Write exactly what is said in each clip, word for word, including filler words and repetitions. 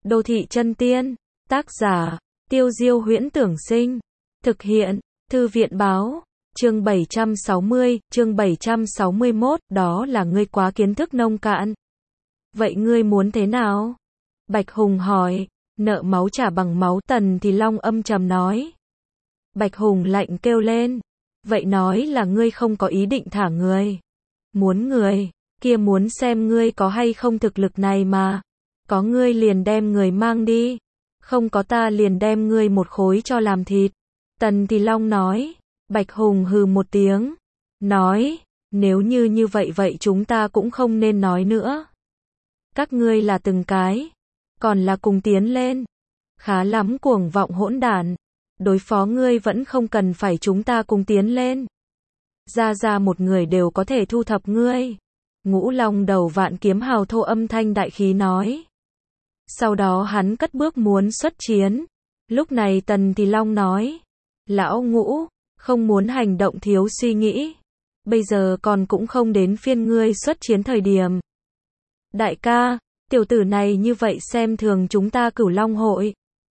Đô thị chân tiên, tác giả, Tiêu Diêu Huyễn Tưởng Sinh, thực hiện, Thư viện Báo, chương bảy trăm sáu mươi, chương bảy trăm sáu mươi mốt, đó là ngươi quá kiến thức nông cạn. Vậy ngươi muốn thế nào? Bạch Hùng hỏi, nợ máu trả bằng máu. Tần Thì Long âm trầm nói. Bạch Hùng lạnh kêu lên, vậy nói là ngươi không có ý định thả người. Muốn người, kia muốn xem ngươi có hay không thực lực này mà. Có ngươi liền đem người mang đi, không có ta liền đem ngươi một khối cho làm thịt. Tần Thì Long nói. Bạch Hùng hừ một tiếng, nói, nếu như như vậy vậy chúng ta cũng không nên nói nữa. Các ngươi là từng cái, còn là cùng tiến lên. Khá lắm cuồng vọng hỗn đản, đối phó ngươi vẫn không cần phải chúng ta cùng tiến lên. Ra ra một người đều có thể thu thập ngươi. Ngũ Long Đầu Vạn Kiếm Hào thô âm thanh đại khí nói. Sau đó hắn cất bước muốn xuất chiến. Lúc này Tần Thì Long nói, lão Ngũ, không muốn hành động thiếu suy nghĩ. Bây giờ còn cũng không đến phiên ngươi xuất chiến thời điểm. Đại ca, tiểu tử này như vậy xem thường chúng ta Cửu Long hội.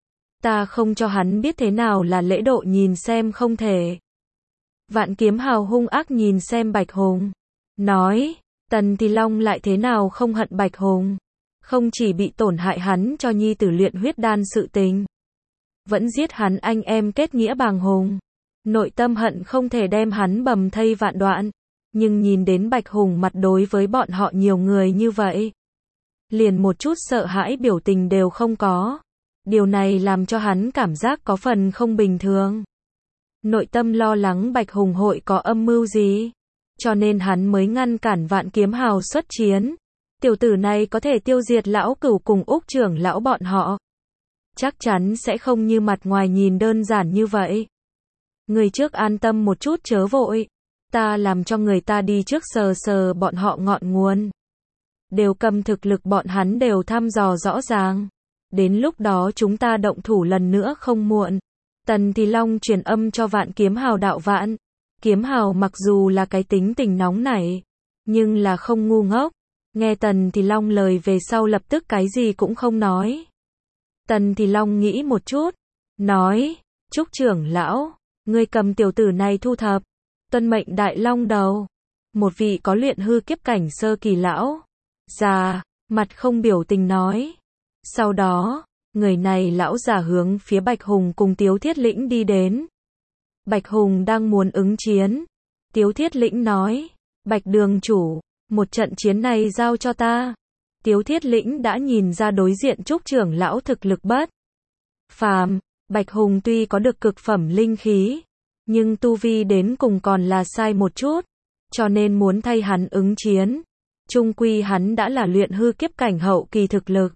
Ta không cho hắn biết thế nào là lễ độ, nhìn xem không thể. Vạn Kiếm Hào hung ác nhìn xem Bạch Hùng, nói, Tần Thì Long lại thế nào không hận Bạch Hùng. Không chỉ bị tổn hại hắn cho nhi tử luyện huyết đan sự tình, vẫn giết hắn anh em kết nghĩa bàng hùng. Nội tâm hận không thể đem hắn bầm thây vạn đoạn. Nhưng nhìn đến Bạch Hùng mặt đối với bọn họ nhiều người như vậy, liền một chút sợ hãi biểu tình đều không có. Điều này làm cho hắn cảm giác có phần không bình thường. Nội tâm lo lắng Bạch Hùng hội có âm mưu gì, cho nên hắn mới ngăn cản Vạn Kiếm Hào xuất chiến. Tiểu tử này có thể tiêu diệt lão Cửu cùng Úc trưởng lão bọn họ, chắc chắn sẽ không như mặt ngoài nhìn đơn giản như vậy. Người trước an tâm một chút chớ vội, ta làm cho người ta đi trước sờ sờ bọn họ ngọn nguồn. Đều cầm thực lực bọn hắn đều thăm dò rõ ràng. Đến lúc đó chúng ta động thủ lần nữa không muộn. Tần Thì Long truyền âm cho Vạn Kiếm Hào đạo Vạn Kiếm Hào mặc dù là cái tính tình nóng nảy, nhưng là không ngu ngốc. Nghe Tần Thì Long lời về sau lập tức cái gì cũng không nói. Tần Thì Long nghĩ một chút, nói, Trúc trưởng lão, ngươi cầm tiểu tử này thu thập, tuân mệnh Đại Long Đầu. Một vị có luyện hư kiếp cảnh sơ kỳ lão già, mặt không biểu tình nói. Sau đó, người này lão già hướng phía Bạch Hùng cùng Tiếu Thiết Lĩnh đi đến. Bạch Hùng đang muốn ứng chiến. Tiếu Thiết Lĩnh nói, Bạch đường chủ, một trận chiến này giao cho ta. Tiếu Thiết Lĩnh đã nhìn ra đối diện Trúc trưởng lão thực lực bất phàm. Bạch Hùng tuy có được cực phẩm linh khí, nhưng tu vi đến cùng còn là sai một chút, cho nên muốn thay hắn ứng chiến. Chung quy hắn đã là luyện hư kiếp cảnh hậu kỳ thực lực.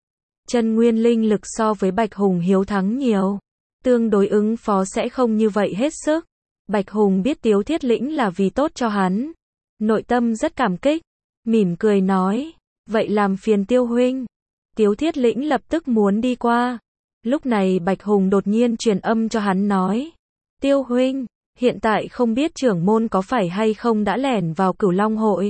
Chân nguyên linh lực so với Bạch Hùng hiếu thắng nhiều, tương đối ứng phó sẽ không như vậy hết sức. Bạch Hùng biết Tiếu Thiết Lĩnh là vì tốt cho hắn, nội tâm rất cảm kích, mỉm cười nói, vậy làm phiền Tiêu huynh. Tiếu Thiết Lĩnh lập tức muốn đi qua. Lúc này Bạch Hùng đột nhiên truyền âm cho hắn nói, Tiêu huynh, hiện tại không biết trưởng môn có phải hay không đã lẻn vào Cửu Long hội.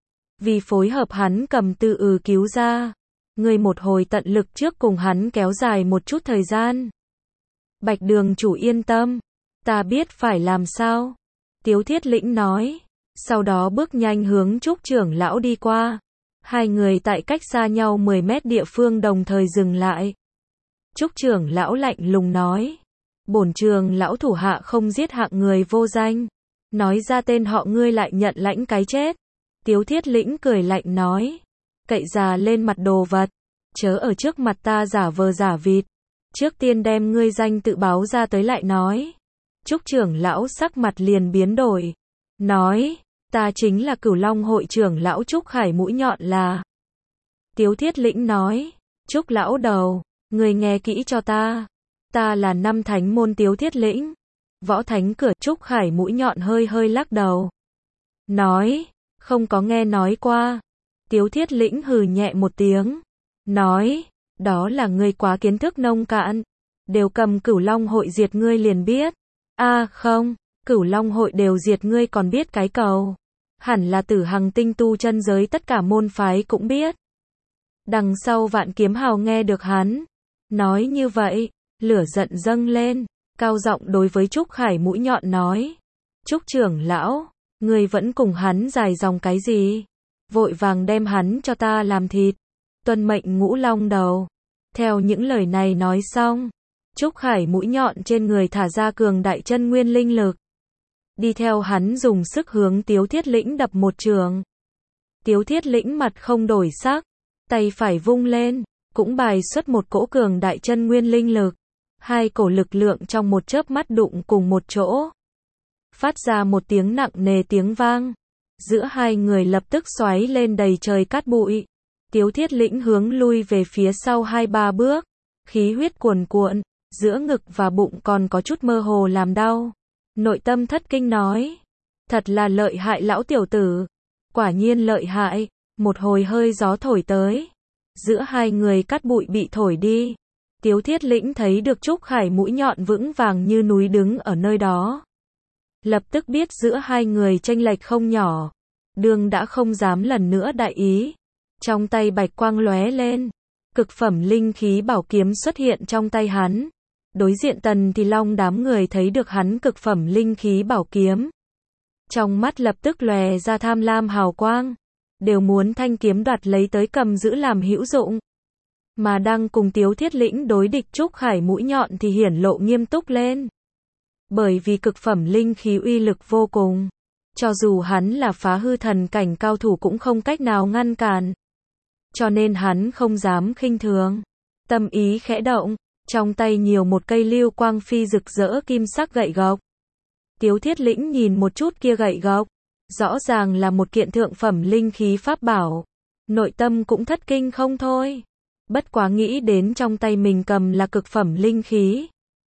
Vì phối hợp hắn cầm tư ừ cứu ra, người một hồi tận lực trước cùng hắn kéo dài một chút thời gian. Bạch đường chủ yên tâm, ta biết phải làm sao. Tiếu Thiết Lĩnh nói, sau đó bước nhanh hướng Trúc trưởng lão đi qua. Hai người tại cách xa nhau mười mét địa phương đồng thời dừng lại. Trúc trưởng lão lạnh lùng nói, bổn trường lão thủ hạ không giết hạng người vô danh, nói ra tên họ ngươi lại nhận lãnh cái chết. Tiếu Thiết Lĩnh cười lạnh nói, cậy già lên mặt đồ vật, chớ ở trước mặt ta giả vờ giả vịt, trước tiên đem ngươi danh tự báo ra tới lại nói. Trúc trưởng lão sắc mặt liền biến đổi, nói, ta chính là Cửu Long hội trưởng lão Trúc Khải, mũi nhọn là. Tiếu Thiết Lĩnh nói, Trúc lão đầu, người nghe kỹ cho ta, ta là năm thánh môn Tiếu Thiết Lĩnh, võ thánh cửa. Trúc Khải mũi nhọn hơi hơi lắc đầu, nói, không có nghe nói qua. Tiếu Thiết Lĩnh hừ nhẹ một tiếng, nói, đó là ngươi quá kiến thức nông cạn, đều cầm Cửu Long hội diệt ngươi liền biết. A à, không, Cửu Long hội đều diệt ngươi còn biết cái cầu. Hẳn là Tử Hằng tinh tu chân giới tất cả môn phái cũng biết. Đằng sau Vạn Kiếm Hào nghe được hắn nói như vậy, lửa giận dâng lên, cao giọng đối với Trúc Khải mũi nhọn nói. Trúc trưởng lão, ngươi vẫn cùng hắn dài dòng cái gì? Vội vàng đem hắn cho ta làm thịt. Tuân mệnh Ngũ Long đầu. Theo những lời này nói xong, Trúc Khải mũi nhọn trên người thả ra cường đại chân nguyên linh lực. Đi theo hắn dùng sức hướng Tiếu Thiết Lĩnh đập một trường. Tiếu Thiết Lĩnh mặt không đổi sắc, tay phải vung lên, cũng bài xuất một cỗ cường đại chân nguyên linh lực. Hai cổ lực lượng trong một chớp mắt đụng cùng một chỗ. Phát ra một tiếng nặng nề tiếng vang. Giữa hai người lập tức xoáy lên đầy trời cát bụi. Tiếu Thiết Lĩnh hướng lui về phía sau hai ba bước. Khí huyết cuồn cuộn, giữa ngực và bụng còn có chút mơ hồ làm đau. Nội tâm thất kinh nói. Thật là lợi hại lão tiểu tử. Quả nhiên lợi hại. Một hồi hơi gió thổi tới. Giữa hai người cát bụi bị thổi đi. Tiếu Thiết Lĩnh thấy được Trúc Khải mũi nhọn vững vàng như núi đứng ở nơi đó. Lập tức biết giữa hai người chênh lệch không nhỏ. Đường đã không dám lần nữa đại ý. Trong tay bạch quang lóe lên. Cực phẩm linh khí bảo kiếm xuất hiện trong tay hắn. Đối diện Tần Thì Long đám người thấy được hắn cực phẩm linh khí bảo kiếm. Trong mắt lập tức lòe ra tham lam hào quang. Đều muốn thanh kiếm đoạt lấy tới cầm giữ làm hữu dụng. Mà đang cùng Tiếu Thiết Lĩnh đối địch Trúc Khải mũi nhọn thì hiển lộ nghiêm túc lên. Bởi vì cực phẩm linh khí uy lực vô cùng. Cho dù hắn là phá hư thần cảnh cao thủ cũng không cách nào ngăn cản. Cho nên hắn không dám khinh thường. Tâm ý khẽ động, trong tay nhiều một cây lưu quang phi rực rỡ kim sắc gậy gộc. Tiếu Thiết Lĩnh nhìn một chút kia gậy gộc. Rõ ràng là một kiện thượng phẩm linh khí pháp bảo. Nội tâm cũng thất kinh không thôi. Bất quá nghĩ đến trong tay mình cầm là cực phẩm linh khí.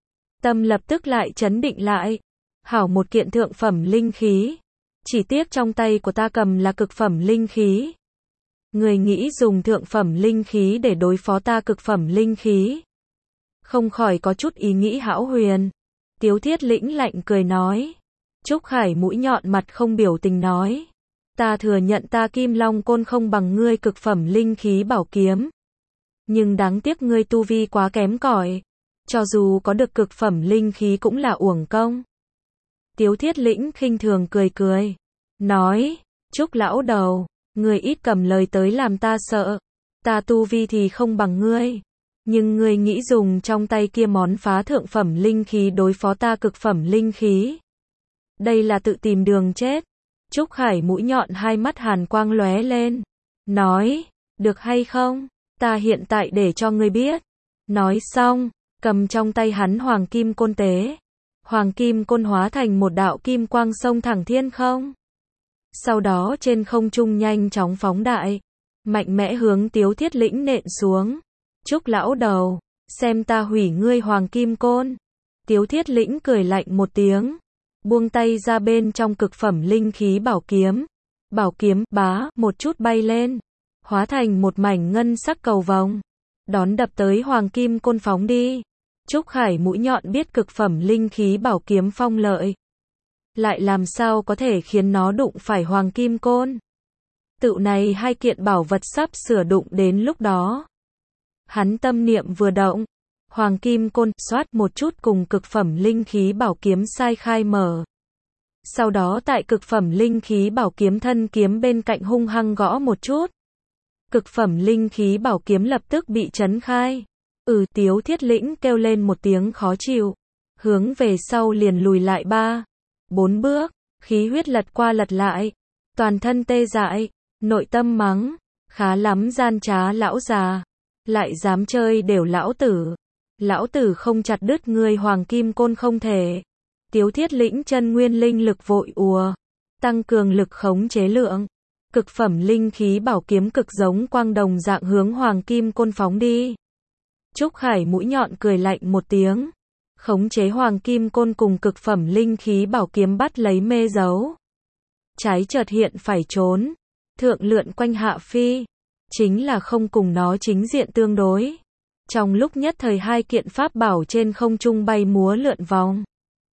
Tâm lập tức lại chấn định lại. Hảo một kiện thượng phẩm linh khí. Chỉ tiếc trong tay của ta cầm là cực phẩm linh khí. Người nghĩ dùng thượng phẩm linh khí để đối phó ta cực phẩm linh khí. Không khỏi có chút ý nghĩ hão huyền. Tiếu Thiết Lĩnh lạnh cười nói. Trúc Khải mũi nhọn mặt không biểu tình nói. Ta thừa nhận ta Kim Long Côn không bằng ngươi cực phẩm linh khí bảo kiếm. Nhưng đáng tiếc ngươi tu vi quá kém cỏi. Cho dù có được cực phẩm linh khí cũng là uổng công. Tiếu Thiết Lĩnh khinh thường cười cười. Nói, Trúc lão đầu, ngươi ít cầm lời tới làm ta sợ. Ta tu vi thì không bằng ngươi. Nhưng ngươi nghĩ dùng trong tay kia món phá thượng phẩm linh khí đối phó ta cực phẩm linh khí. Đây là tự tìm đường chết. Trúc Khải mũi nhọn hai mắt hàn quang lóe lên. Nói, được hay không? Ta hiện tại để cho ngươi biết. Nói xong, cầm trong tay hắn hoàng kim côn tế. Hoàng kim côn hóa thành một đạo kim quang sông thẳng thiên không. Sau đó trên không trung nhanh chóng phóng đại. Mạnh mẽ hướng Tiếu Thiết Lĩnh nện xuống. Trúc lão đầu, xem ta hủy ngươi hoàng kim côn. Tiếu Thiết Lĩnh cười lạnh một tiếng. Buông tay ra bên trong cực phẩm linh khí bảo kiếm. Bảo kiếm, bá, một chút bay lên. Hóa thành một mảnh ngân sắc cầu vồng. Đón đập tới hoàng kim côn phóng đi. Trúc Khải mũi nhọn biết cực phẩm linh khí bảo kiếm phong lợi. Lại làm sao có thể khiến nó đụng phải hoàng kim côn. Tự này hai kiện bảo vật sắp sửa đụng đến lúc đó. Hắn tâm niệm vừa động. Hoàng kim côn xoát một chút cùng cực phẩm linh khí bảo kiếm sai khai mở. Sau đó tại cực phẩm linh khí bảo kiếm thân kiếm bên cạnh hung hăng gõ một chút. Cực phẩm linh khí bảo kiếm lập tức bị chấn khai. Ừ, Tiếu Thiết Lĩnh kêu lên một tiếng khó chịu. Hướng về sau liền lùi lại ba, bốn bước, khí huyết lật qua lật lại. Toàn thân tê dại, nội tâm mắng. Khá lắm gian trá lão già. Lại dám chơi đều lão tử. Lão tử không chặt đứt ngươi hoàng kim côn không thể. Tiếu Thiết Lĩnh chân nguyên linh lực vội ùa. Tăng cường lực khống chế lượng. Cực phẩm linh khí bảo kiếm cực giống quang đồng dạng hướng hoàng kim côn phóng đi. Trúc Khải mũi nhọn cười lạnh một tiếng. Khống chế hoàng kim côn cùng cực phẩm linh khí bảo kiếm bắt lấy mê dấu. Trái chợt hiện phải trốn. Thượng lượn quanh hạ phi. Chính là không cùng nó chính diện tương đối. Trong lúc nhất thời hai kiện pháp bảo trên không trung bay múa lượn vòng.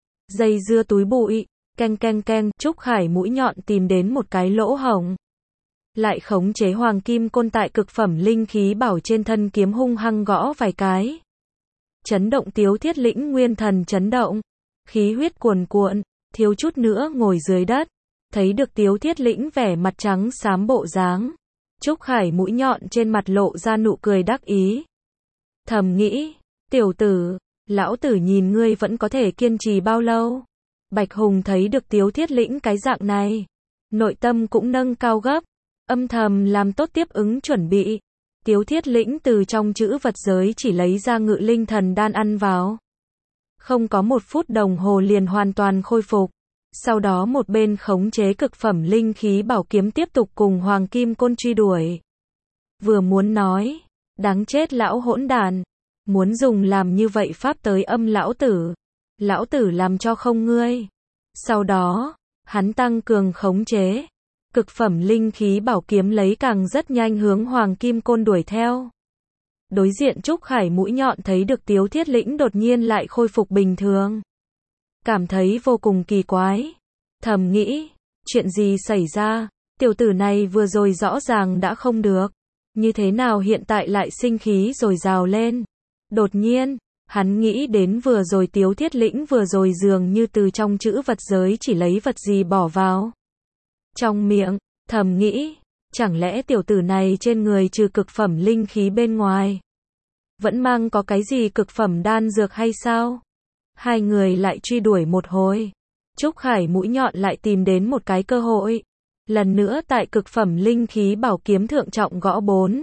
Dây dưa túi bụi, keng keng keng, Trúc Khải mũi nhọn tìm đến một cái lỗ hổng. lại khống chế hoàng kim côn tại cực phẩm linh khí bảo trên thân kiếm hung hăng gõ vài cái. Chấn động Tiếu Thiết Lĩnh nguyên thần chấn động, khí huyết cuồn cuộn, thiếu chút nữa ngồi dưới đất. Thấy được Tiếu Thiết Lĩnh vẻ mặt trắng xám bộ dáng, Trúc Khải mũi nhọn trên mặt lộ ra nụ cười đắc ý. Thầm nghĩ, tiểu tử, lão tử nhìn ngươi vẫn có thể kiên trì bao lâu. Bạch Hùng thấy được Tiếu Thiết Lĩnh cái dạng này, nội tâm cũng nâng cao gấp, âm thầm làm tốt tiếp ứng chuẩn bị. Tiếu Thiết Lĩnh từ trong chữ vật giới chỉ lấy ra ngự linh thần đan ăn vào. Không có một phút đồng hồ liền hoàn toàn khôi phục. Sau đó một bên khống chế cực phẩm linh khí bảo kiếm tiếp tục cùng Hoàng Kim Côn truy đuổi. Vừa muốn nói, đáng chết lão hỗn đàn, muốn dùng làm như vậy pháp tới âm lão tử. Lão tử làm cho không ngươi. Sau đó, hắn tăng cường khống chế. Cực phẩm linh khí bảo kiếm lấy càng rất nhanh hướng Hoàng Kim Côn đuổi theo. Đối diện Trúc Khải mũi nhọn thấy được Tiếu Thiết Lĩnh đột nhiên lại khôi phục bình thường. Cảm thấy vô cùng kỳ quái. Thầm nghĩ, chuyện gì xảy ra, tiểu tử này vừa rồi rõ ràng đã không được. Như thế nào hiện tại lại sinh khí rồi rào lên. Đột nhiên, hắn nghĩ đến vừa rồi Tiếu Thiết Lĩnh vừa rồi dường như từ trong chữ vật giới chỉ lấy vật gì bỏ vào trong miệng, thầm nghĩ, chẳng lẽ tiểu tử này trên người trừ cực phẩm linh khí bên ngoài, vẫn mang có cái gì cực phẩm đan dược hay sao? Hai người lại truy đuổi một hồi. Trúc Khải mũi nhọn lại tìm đến một cái cơ hội. Lần nữa tại cực phẩm linh khí bảo kiếm thượng trọng gõ bốn.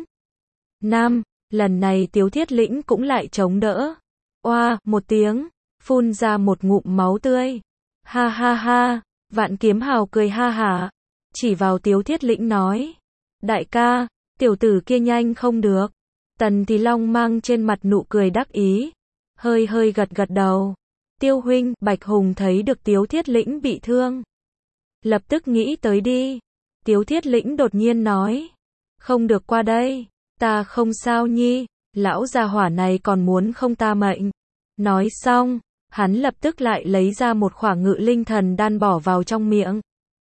Năm, lần này Tiếu Thiết Lĩnh cũng lại chống đỡ. Oa, một tiếng, phun ra một ngụm máu tươi. Ha ha ha, Vạn Kiếm Hào cười ha hả. Chỉ vào Tiếu Thiết Lĩnh nói. Đại ca, tiểu tử kia nhanh không được. Tần Thì Long mang trên mặt nụ cười đắc ý. Hơi hơi gật gật đầu. Tiêu huynh, Bạch Hùng thấy được Tiếu Thiết Lĩnh bị thương. Lập tức nghĩ tới đi. Tiếu Thiết Lĩnh đột nhiên nói. Không được qua đây. Ta không sao nhi. Lão già hỏa này còn muốn không ta mệnh. Nói xong, hắn lập tức lại lấy ra một khỏa ngự linh thần đan bỏ vào trong miệng.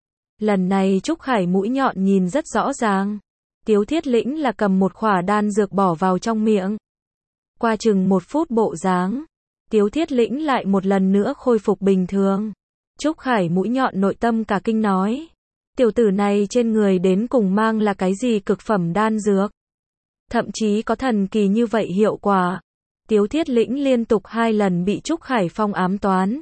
Lần này Trúc Khải mũi nhọn nhìn rất rõ ràng. Tiếu Thiết Lĩnh là cầm một khỏa đan dược bỏ vào trong miệng. Qua chừng một phút bộ dáng, Tiếu Thiết Lĩnh lại một lần nữa khôi phục bình thường. Trúc Khải mũi nhọn nội tâm cả kinh nói. Tiểu tử này trên người đến cùng mang là cái gì cực phẩm đan dược? Thậm chí có thần kỳ như vậy hiệu quả. Tiếu Thiết Lĩnh liên tục hai lần bị Trúc Khải Phong ám toán.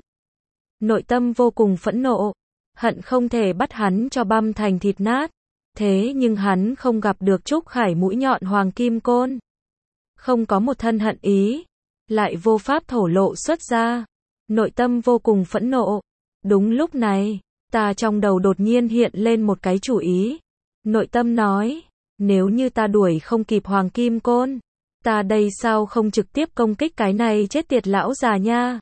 Nội tâm vô cùng phẫn nộ. Hận không thể bắt hắn cho băm thành thịt nát. Thế nhưng hắn không gặp được Trúc Khải mũi nhọn Hoàng Kim Côn. Không có một thân hận ý. Lại vô pháp thổ lộ xuất ra. Nội tâm vô cùng phẫn nộ. Đúng lúc này, ta trong đầu đột nhiên hiện lên một cái chủ ý. Nội tâm nói, nếu như ta đuổi không kịp Hoàng Kim Côn, ta đây sao không trực tiếp công kích cái này chết tiệt lão già nha.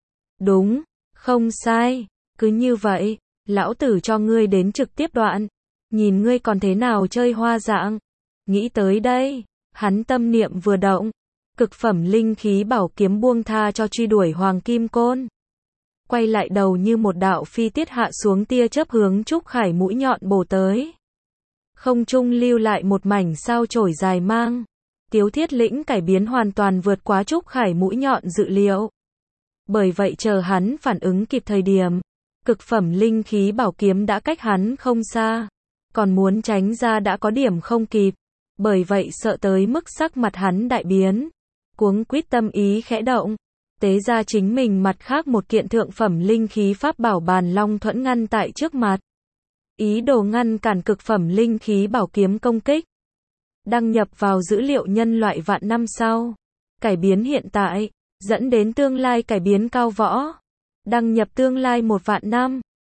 Đúng, không sai, cứ như vậy, lão tử cho ngươi đến trực tiếp đoạn. Nhìn ngươi còn thế nào chơi hoa dạng. Nghĩ tới đây, hắn tâm niệm vừa động. Cực phẩm linh khí bảo kiếm buông tha cho truy đuổi Hoàng Kim Côn. Quay lại đầu như một đạo phi tiết hạ xuống tia chớp hướng Trúc Khải mũi nhọn bổ tới. Không trung lưu lại một mảnh sao chổi dài mang. Tiếu Thiết Lĩnh cải biến hoàn toàn vượt quá Trúc Khải mũi nhọn dự liệu. Bởi vậy chờ hắn phản ứng kịp thời điểm, cực phẩm linh khí bảo kiếm đã cách hắn không xa. Còn muốn tránh ra đã có điểm không kịp. Bởi vậy sợ tới mức sắc mặt hắn đại biến. Cuống quýt tâm ý khẽ động. Tế ra chính mình mặt khác một kiện thượng phẩm linh khí pháp bảo Bàn Long Thuẫn ngăn tại trước mặt. Ý đồ ngăn cản cực phẩm linh khí bảo kiếm công kích. Đăng nhập vào dữ liệu nhân loại vạn năm sau. Cải biến hiện tại, dẫn đến tương lai cải biến cao võ. Đăng nhập tương lai một vạn năm.